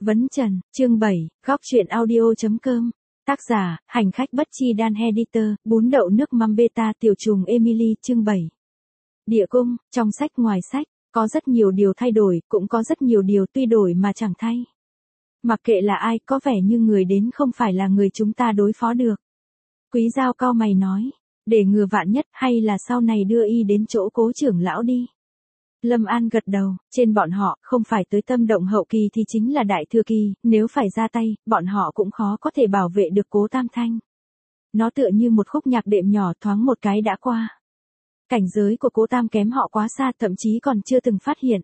Vấn Trần, chương 7, góc truyện audio.com. Tác giả, hành khách bất chi đan editor, bún đậu nước mắm beta tiểu trùng Emily chương 7. Địa cung, trong sách ngoài sách, có rất nhiều điều thay đổi, cũng có rất nhiều điều tuy đổi mà chẳng thay. Mặc kệ là ai, có vẻ như người đến không phải là người chúng ta đối phó được. Quý Dao cau mày nói, để ngừa vạn nhất hay là sau này đưa y đến chỗ Cố trưởng lão đi. Lâm An gật đầu, trên bọn họ, không phải tới tâm động hậu kỳ thì chính là đại thừa kỳ, nếu phải ra tay, bọn họ cũng khó có thể bảo vệ được Cố Tam Thanh. Nó tựa như một khúc nhạc đệm nhỏ thoáng một cái đã qua. Cảnh giới của Cố Tam kém họ quá xa, thậm chí còn chưa từng phát hiện.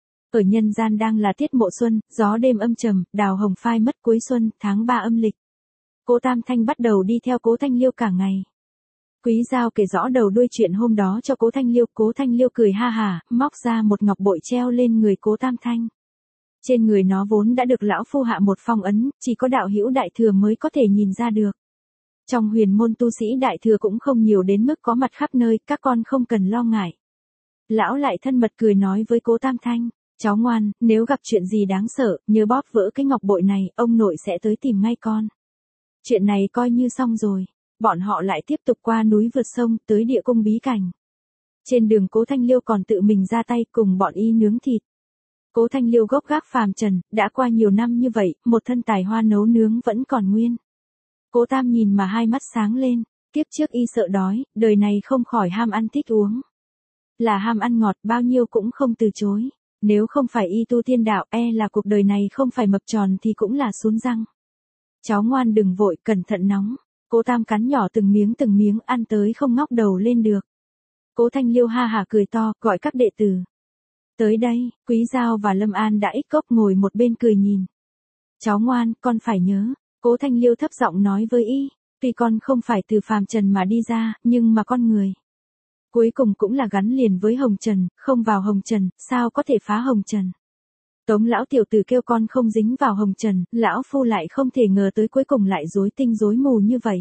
Ở nhân gian đang là tiết mộ xuân, gió đêm âm trầm, đào hồng phai mất cuối xuân, tháng 3 âm lịch. Cố Tam Thanh bắt đầu đi theo Cố Thanh Liêu cả ngày. Quý Dao kể rõ đầu đuôi chuyện hôm đó cho Cố Thanh Liêu cười ha hả, móc ra một ngọc bội treo lên người Cố Tam Thanh. Trên người nó vốn đã được lão phu hạ một phong ấn, chỉ có đạo hữu đại thừa mới có thể nhìn ra được. Trong huyền môn tu sĩ đại thừa cũng không nhiều đến mức có mặt khắp nơi, các con không cần lo ngại. Lão lại thân mật cười nói với Cố Tam Thanh, cháu ngoan, nếu gặp chuyện gì đáng sợ, nhớ bóp vỡ cái ngọc bội này, ông nội sẽ tới tìm ngay con. Chuyện này coi như xong rồi. Bọn họ lại tiếp tục qua núi vượt sông, tới địa cung bí cảnh. Trên đường Cố Thanh Liêu còn tự mình ra tay cùng bọn y nướng thịt. Cố Thanh Liêu gốc gác phàm trần, đã qua nhiều năm như vậy, một thân tài hoa nấu nướng vẫn còn nguyên. Cố Tam nhìn mà hai mắt sáng lên, kiếp trước y sợ đói, đời này không khỏi ham ăn thích uống. Là ham ăn ngọt bao nhiêu cũng không từ chối. Nếu không phải y tu tiên đạo, là cuộc đời này không phải mập tròn thì cũng là xuống răng. Cháu ngoan đừng vội, cẩn thận nóng. Cố Tam cắn nhỏ từng miếng ăn tới không ngóc đầu lên được. Cố Thanh Liêu ha hả cười to, gọi các đệ tử. Tới đây, Quý Dao và Lâm An đã ích cốc ngồi một bên cười nhìn. Cháu ngoan, con phải nhớ. Cố Thanh Liêu thấp giọng nói với y, tuy con không phải từ phàm trần mà đi ra, nhưng mà con người. Cuối cùng cũng là gắn liền với hồng trần, không vào hồng trần, sao có thể phá hồng trần. Tống lão tiểu tử kêu con không dính vào hồng trần, lão phu lại không thể ngờ tới cuối cùng lại rối tinh rối mù như vậy.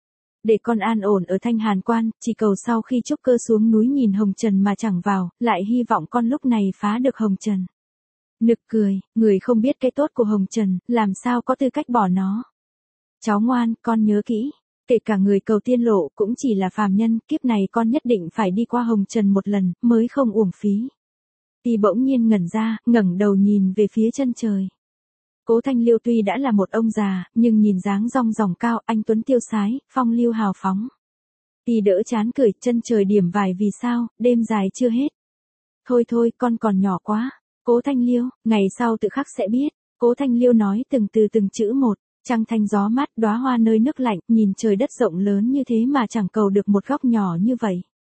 Để con an ổn ở Thanh Hàn Quan, chỉ cầu sau khi trúc cơ xuống núi nhìn hồng trần mà chẳng vào, lại hy vọng con lúc này phá được hồng trần. Nực cười, người không biết cái tốt của hồng trần, làm sao có tư cách bỏ nó. Cháu ngoan, con nhớ kỹ, kể cả người cầu tiên lộ cũng chỉ là phàm nhân, kiếp này con nhất định phải đi qua hồng trần một lần, mới không uổng phí. Y bỗng nhiên ngẩn ra, ngẩng đầu nhìn về phía chân trời. Cố Thanh Liêu tuy đã là một ông già, nhưng nhìn dáng rong ròng cao, anh tuấn tiêu sái, phong lưu hào phóng. Y đỡ chán cười, chân trời điểm vài vì sao, đêm dài chưa hết. Thôi thôi, con còn nhỏ quá. Cố Thanh Liêu, ngày sau tự khắc sẽ biết. Cố Thanh Liêu nói từng chữ một, trăng thanh gió mát, đóa hoa nơi nước lạnh, nhìn trời đất rộng lớn như thế mà chẳng cầu được một góc nhỏ như vậy.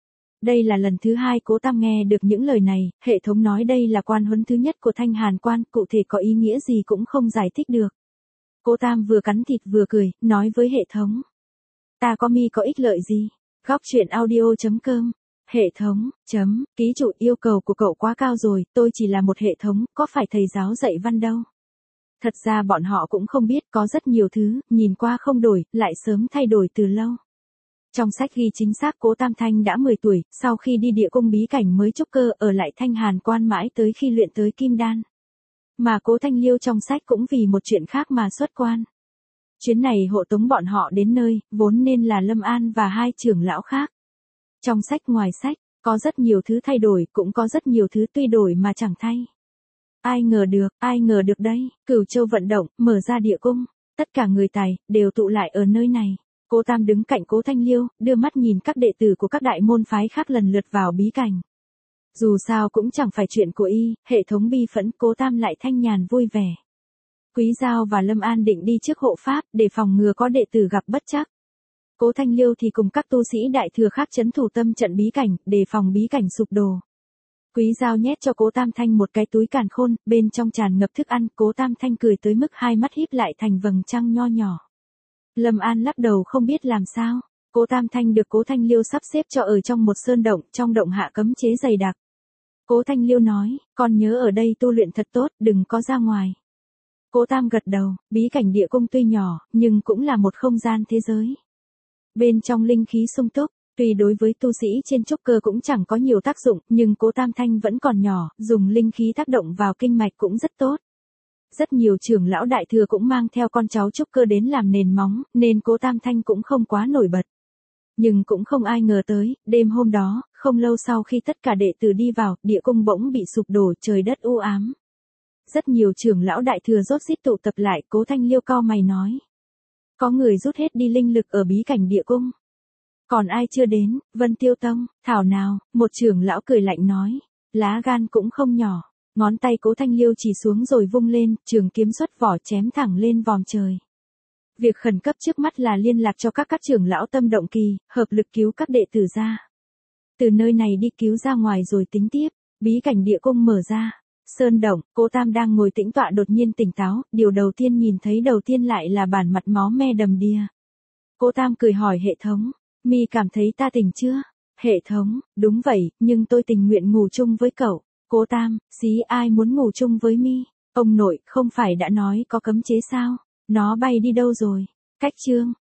Đây là lần thứ hai Cố Tam nghe được những lời này, hệ thống nói đây là quan huấn thứ nhất của Thanh Hàn Quan, cụ thể có ý nghĩa gì cũng không giải thích được. Cố Tam vừa cắn thịt vừa cười, nói với hệ thống. Ta có có ích lợi gì? Góc truyện audio.com. Hệ thống, ký chủ yêu cầu của cậu quá cao rồi, tôi chỉ là một hệ thống, có phải thầy giáo dạy văn đâu. Thật ra bọn họ cũng không biết có rất nhiều thứ, nhìn qua không đổi, lại sớm thay đổi từ lâu. Trong sách ghi chính xác Cố Tam Thanh đã 10 tuổi, sau khi đi địa cung bí cảnh mới trúc cơ ở lại Thanh Hàn Quan mãi tới khi luyện tới Kim Đan. Mà Cố Thanh Liêu trong sách cũng vì một chuyện khác mà xuất quan. Chuyến này hộ tống bọn họ đến nơi, vốn nên là Lâm An và hai trưởng lão khác. Trong sách ngoài sách, có rất nhiều thứ thay đổi, cũng có rất nhiều thứ tuy đổi mà chẳng thay. Ai ngờ được đấy, Cửu Châu vận động, mở ra địa cung, tất cả người tài, đều tụ lại ở nơi này. Cố Tam đứng cạnh Cố Thanh Liêu, đưa mắt nhìn các đệ tử của các đại môn phái khác lần lượt vào bí cảnh. Dù sao cũng chẳng phải chuyện của y, hệ thống bi phẫn, Cố Tam lại thanh nhàn vui vẻ. Quý Dao và Lâm An định đi trước hộ pháp, để phòng ngừa có đệ tử gặp bất trắc. Cố Thanh Liêu thì cùng các tu sĩ đại thừa khác trấn thủ tâm trận bí cảnh, để phòng bí cảnh sụp đổ. Quý Dao nhét cho Cố Tam Thanh một cái túi càn khôn, bên trong tràn ngập thức ăn, Cố Tam Thanh cười tới mức hai mắt híp lại thành vầng trăng nho nhỏ. Lâm An lắc đầu không biết làm sao. Cố Tam Thanh được Cố Thanh Liêu sắp xếp cho ở trong một sơn động, trong động hạ cấm chế dày đặc. Cố Thanh Liêu nói, con nhớ ở đây tu luyện thật tốt, đừng có ra ngoài. Cố Tam gật đầu, bí cảnh địa cung tuy nhỏ, nhưng cũng là một không gian thế giới. Bên trong linh khí sung túc, tuy đối với tu sĩ trên trúc cơ cũng chẳng có nhiều tác dụng, nhưng Cố Tam Thanh vẫn còn nhỏ, dùng linh khí tác động vào kinh mạch cũng rất tốt. Rất nhiều trưởng lão đại thừa cũng mang theo con cháu trúc cơ đến làm nền móng, nên Cố Tam Thanh cũng không quá nổi bật. Nhưng cũng không ai ngờ tới, đêm hôm đó, không lâu sau khi tất cả đệ tử đi vào, địa cung bỗng bị sụp đổ, trời đất u ám. Rất nhiều trưởng lão đại thừa rốt rít tụ tập lại, Cố Thanh Liêu cau mày nói. Có người rút hết đi linh lực ở bí cảnh địa cung. Còn ai chưa đến? Vân Tiêu Tông, thảo nào, một trưởng lão cười lạnh nói. Lá gan cũng không nhỏ. Ngón tay Cố Thanh Liêu chỉ xuống rồi vung lên, trường kiếm xuất vỏ chém thẳng lên vòm trời. Việc khẩn cấp trước mắt là liên lạc cho các trưởng lão tâm động kỳ, hợp lực cứu các đệ tử ra. Từ nơi này đi cứu ra ngoài rồi tính tiếp, bí cảnh địa cung mở ra. Sơn động, Cố Tam đang ngồi tĩnh tọa đột nhiên tỉnh táo, điều đầu tiên nhìn thấy đầu tiên lại là bản mặt máu me đầm đìa. Cố Tam cười hỏi hệ thống, mi cảm thấy ta tỉnh chưa? Hệ thống, đúng vậy, nhưng tôi tình nguyện ngủ chung với cậu. Cố Tam, xí ai muốn ngủ chung với mi? Ông nội, không phải đã nói có cấm chế sao? Nó bay đi đâu rồi? Cách chương.